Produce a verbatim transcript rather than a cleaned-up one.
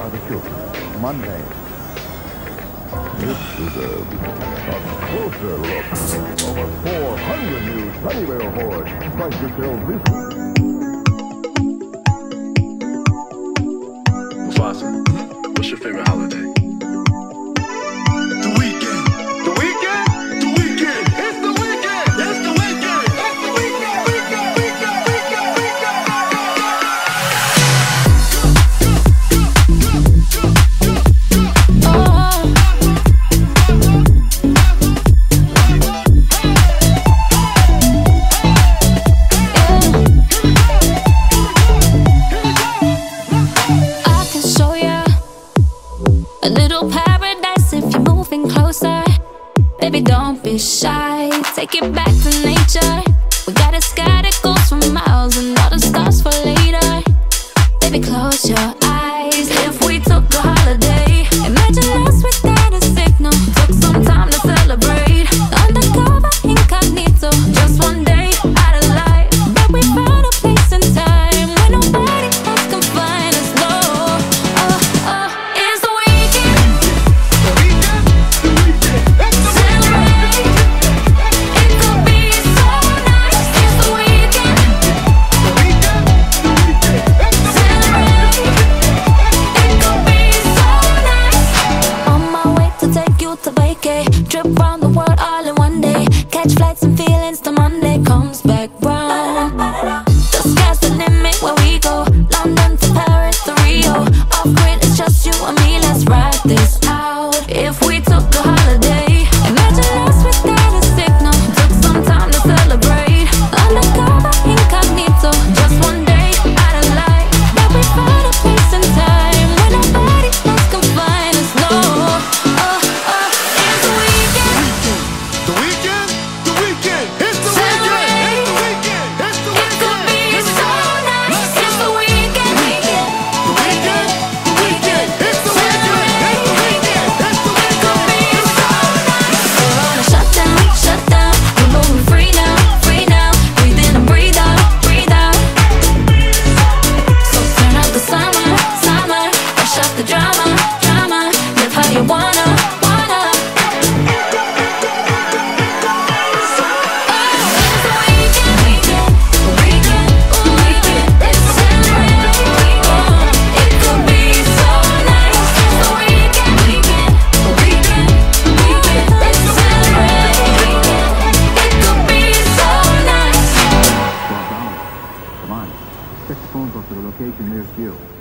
are the children. Monday. This is a, a closer look. Over four hundred new Sunnyvale boards. Price to sell this. Mufasa, what's your favorite holiday? The weekend. The weekend? The weekend. It's the weekend. It's the weekend. It's the weekend. Weekend. Weekend. Weekend. I can show ya a little paradise if you're moving closer. Baby, don't be shy. Take it back to nature. We got a sky that goes for miles and all the stars for later. Baby, close your eyes. If we took a holiday, imagine us without a signal. Took some time to celebrate. Undercover, incognito. Just one day out of life. But we found a place in time where nobody else can find us. No, oh, oh, it's the weekend. The weekend. The weekend. It's the Celebrate. It could be so nice. It's the weekend. The weekend. The weekend. It's the Celebrate. It could be so nice. On my way to take you to vacay. Trip around the world all in one day. Catch flights and feelings till Monday comes back round. The sky's the limit where we go. London to Paris to Rio. Off grid, it's just you and me. Let's ride this out. If we took a holiday, imagine us without a signal. Took some time to celebrate. Undercover, incognito. Just one day out of life. But we found a place in time where nobody else can find us. No, oh, oh, it's the weekend. The weekend. The weekend. It's the Celebrate. weekend. It's the weekend. It's the It could be weekend. so nice. It's the weekend. The weekend. The weekend. It's the weekend. It's the weekend. It's the It could be weekend. so nice. We're on a shutdown, shutdown. We're moving free now, free now. Breathe in and breathe out, breathe out. So turn up the summer, summer. Brush up the drama, drama. Live how you wanna, wanna. Come on. Check the phone book for the location nearest you.